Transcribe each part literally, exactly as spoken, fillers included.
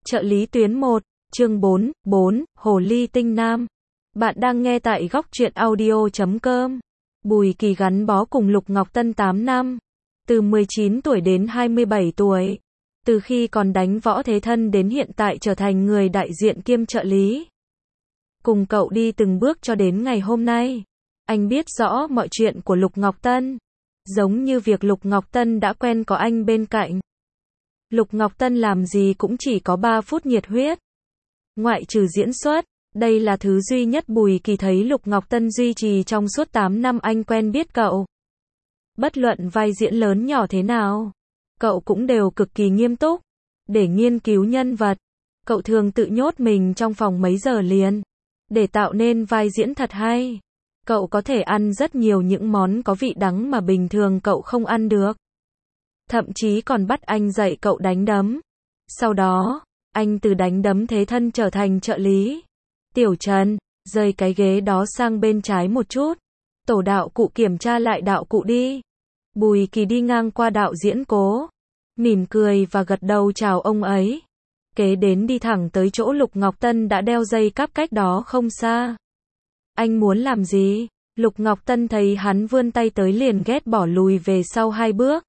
Trợ lý tuyến một, chương bốn, bốn, Hồ ly tinh nam. Bạn đang nghe tại góc truyện audio chấm com. Bùi Kỳ gắn bó cùng Lục Ngọc Tân tám năm. Từ mười chín tuổi đến hai mươi bảy tuổi. Từ khi còn đánh võ thế thân đến hiện tại trở thành người đại diện kiêm trợ lý. Cùng cậu đi từng bước cho đến ngày hôm nay. Anh biết rõ mọi chuyện của Lục Ngọc Tân. Giống như việc Lục Ngọc Tân đã quen có anh bên cạnh. Lục Ngọc Tân làm gì cũng chỉ có ba phút nhiệt huyết. Ngoại trừ diễn xuất, đây là thứ duy nhất Bùi Kỳ thấy Lục Ngọc Tân duy trì trong suốt tám năm anh quen biết cậu. Bất luận vai diễn lớn nhỏ thế nào, cậu cũng đều cực kỳ nghiêm túc. Để nghiên cứu nhân vật, cậu thường tự nhốt mình trong phòng mấy giờ liền. Để tạo nên vai diễn thật hay, cậu có thể ăn rất nhiều những món có vị đắng mà bình thường cậu không ăn được. Thậm chí còn bắt anh dạy cậu đánh đấm. Sau đó, anh từ đánh đấm thế thân trở thành trợ lý. Tiểu Trần, rời cái ghế đó sang bên trái một chút. Tổ đạo cụ kiểm tra lại đạo cụ đi. Bùi Kỳ đi ngang qua đạo diễn Cố, mỉm cười và gật đầu chào ông ấy. Kế đến đi thẳng tới chỗ Lục Ngọc Tân đã đeo dây cáp cách đó không xa. Anh muốn làm gì? Lục Ngọc Tân thấy hắn vươn tay tới liền ghét bỏ lùi về sau hai bước.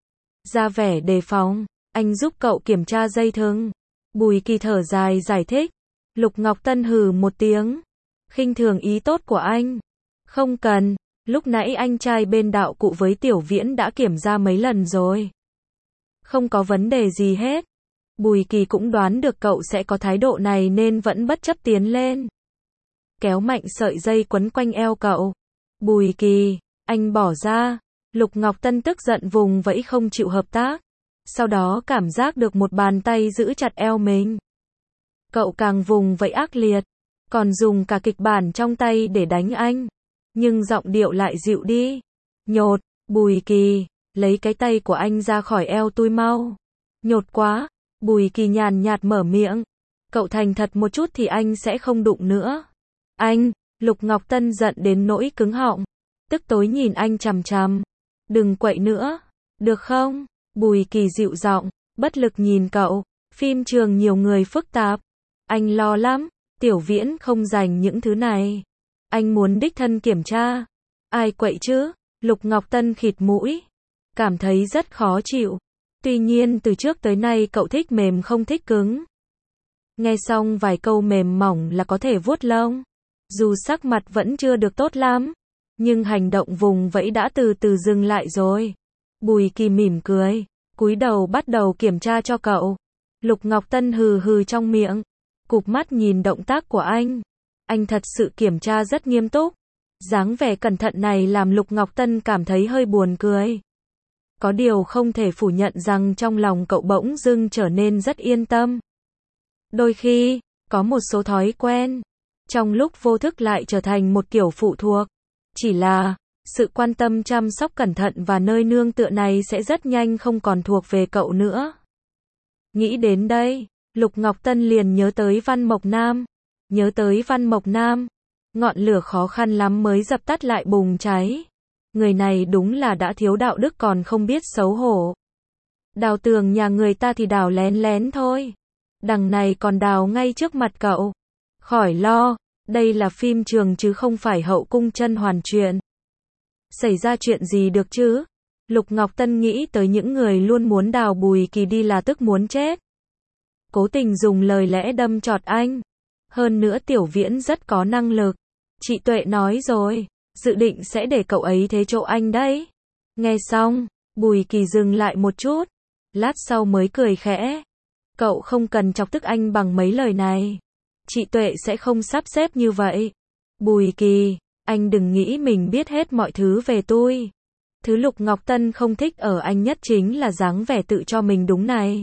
Ra vẻ đề phòng, anh giúp cậu kiểm tra dây thừng. Bùi Kỳ thở dài giải thích. Lục Ngọc Tân hừ một tiếng, khinh thường ý tốt của anh. Không cần, lúc nãy anh trai bên đạo cụ với Tiểu Viễn đã kiểm tra mấy lần rồi. Không có vấn đề gì hết. Bùi Kỳ cũng đoán được cậu sẽ có thái độ này nên vẫn bất chấp tiến lên. Kéo mạnh sợi dây quấn quanh eo cậu. Bùi Kỳ, anh bỏ ra. Lục Ngọc Tân tức giận vùng vẫy không chịu hợp tác. Sau đó cảm giác được một bàn tay giữ chặt eo mình. Cậu càng vùng vẫy ác liệt, còn dùng cả kịch bản trong tay để đánh anh. Nhưng giọng điệu lại dịu đi. Nhột, Bùi Kỳ, lấy cái tay của anh ra khỏi eo tôi mau. Nhột quá, Bùi Kỳ nhàn nhạt mở miệng. Cậu thành thật một chút thì anh sẽ không đụng nữa. Anh, Lục Ngọc Tân giận đến nỗi cứng họng. Tức tối nhìn anh chằm chằm. Đừng quậy nữa, được không? Bùi Kỳ dịu giọng, bất lực nhìn cậu. Phim trường nhiều người phức tạp. Anh lo lắm, Tiểu Viễn không dành những thứ này. Anh muốn đích thân kiểm tra. Ai quậy chứ? Lục Ngọc Tân khịt mũi. Cảm thấy rất khó chịu. Tuy nhiên từ trước tới nay cậu thích mềm không thích cứng. Nghe xong vài câu mềm mỏng là có thể vuốt lông. Dù sắc mặt vẫn chưa được tốt lắm, nhưng hành động vùng vẫy đã từ từ dừng lại rồi. Bùi Kỳ mỉm cười, cúi đầu bắt đầu kiểm tra cho cậu. Lục Ngọc Tân hừ hừ trong miệng, cụp mắt nhìn động tác của anh. Anh thật sự kiểm tra rất nghiêm túc. Dáng vẻ cẩn thận này làm Lục Ngọc Tân cảm thấy hơi buồn cười. Có điều không thể phủ nhận rằng trong lòng cậu bỗng dưng trở nên rất yên tâm. Đôi khi, có một số thói quen, trong lúc vô thức lại trở thành một kiểu phụ thuộc. Chỉ là, sự quan tâm chăm sóc cẩn thận và nơi nương tựa này sẽ rất nhanh không còn thuộc về cậu nữa. Nghĩ đến đây, Lục Ngọc Tân liền nhớ tới Văn Mộc Nam. Nhớ tới Văn Mộc Nam, ngọn lửa khó khăn lắm mới dập tắt lại bùng cháy. Người này đúng là đã thiếu đạo đức còn không biết xấu hổ. Đào tường nhà người ta thì đào lén lén thôi. Đằng này còn đào ngay trước mặt cậu. Khỏi lo, đây là phim trường chứ không phải hậu cung chân hoàn truyện. Xảy ra chuyện gì được chứ? Lục Ngọc Tân nghĩ tới những người luôn muốn đào Bùi Kỳ đi là tức muốn chết. Cố tình dùng lời lẽ đâm chọt anh. Hơn nữa Tiểu Viễn rất có năng lực. Chị Tuệ nói rồi, dự định sẽ để cậu ấy thế chỗ anh đấy. Nghe xong, Bùi Kỳ dừng lại một chút. Lát sau mới cười khẽ. Cậu không cần chọc tức anh bằng mấy lời này. Chị Tuệ sẽ không sắp xếp như vậy. Bùi Kỳ, anh đừng nghĩ mình biết hết mọi thứ về tôi. Thứ Lục Ngọc Tân không thích ở anh nhất chính là dáng vẻ tự cho mình đúng này.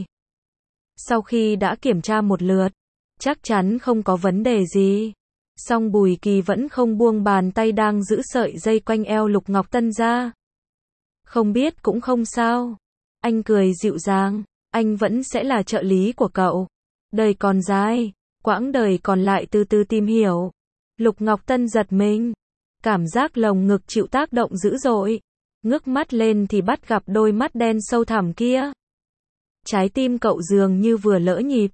Sau khi đã kiểm tra một lượt, chắc chắn không có vấn đề gì. Song Bùi Kỳ vẫn không buông bàn tay đang giữ sợi dây quanh eo Lục Ngọc Tân ra. Không biết cũng không sao. Anh cười dịu dàng, anh vẫn sẽ là trợ lý của cậu. Đời còn dài, quãng đời còn lại từ từ tìm hiểu. Lục Ngọc Tân giật mình. Cảm giác lồng ngực chịu tác động dữ dội. Ngước mắt lên thì bắt gặp đôi mắt đen sâu thẳm kia. Trái tim cậu dường như vừa lỡ nhịp.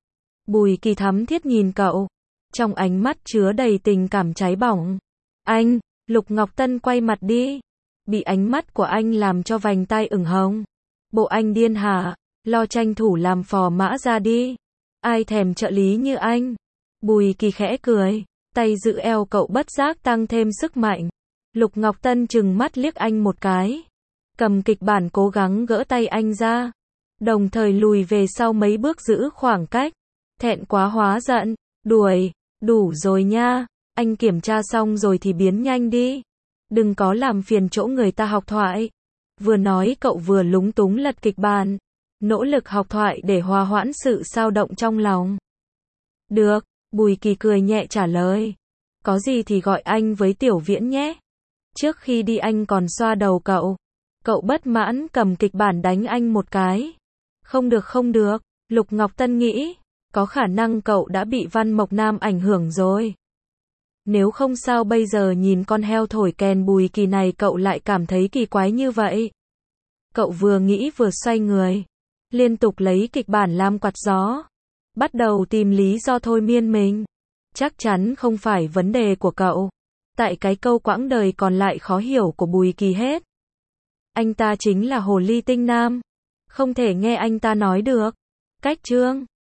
Bùi Kỳ thắm thiết nhìn cậu, trong ánh mắt chứa đầy tình cảm cháy bỏng. Anh, Lục Ngọc Tân quay mặt đi, bị ánh mắt của anh làm cho vành tai ửng hồng. Bộ anh điên hả, lo tranh thủ làm phò mã ra đi. Ai thèm trợ lý như anh. Bùi Kỳ khẽ cười, tay giữ eo cậu bất giác tăng thêm sức mạnh. Lục Ngọc Tân trừng mắt liếc anh một cái, cầm kịch bản cố gắng gỡ tay anh ra, đồng thời lùi về sau mấy bước giữ khoảng cách. Thẹn quá hóa giận, đuổi, đủ rồi nha, anh kiểm tra xong rồi thì biến nhanh đi. Đừng có làm phiền chỗ người ta học thoại. Vừa nói cậu vừa lúng túng lật kịch bản, nỗ lực học thoại để hòa hoãn sự xao động trong lòng. Được, Bùi Kỳ cười nhẹ trả lời. Có gì thì gọi anh với Tiểu Viễn nhé. Trước khi đi anh còn xoa đầu cậu. Cậu bất mãn cầm kịch bản đánh anh một cái. Không được không được, Lục Ngọc Tân nghĩ, có khả năng cậu đã bị Văn Mộc Nam ảnh hưởng rồi. Nếu không sao bây giờ nhìn con heo thổi kèn Bùi Kỳ này cậu lại cảm thấy kỳ quái như vậy. Cậu vừa nghĩ vừa xoay người, liên tục lấy kịch bản làm quạt gió, bắt đầu tìm lý do thôi miên mình. Chắc chắn không phải vấn đề của cậu. Tại cái câu quãng đời còn lại khó hiểu của Bùi Kỳ hết. Anh ta chính là hồ ly tinh nam. Không thể nghe anh ta nói được. Cách chương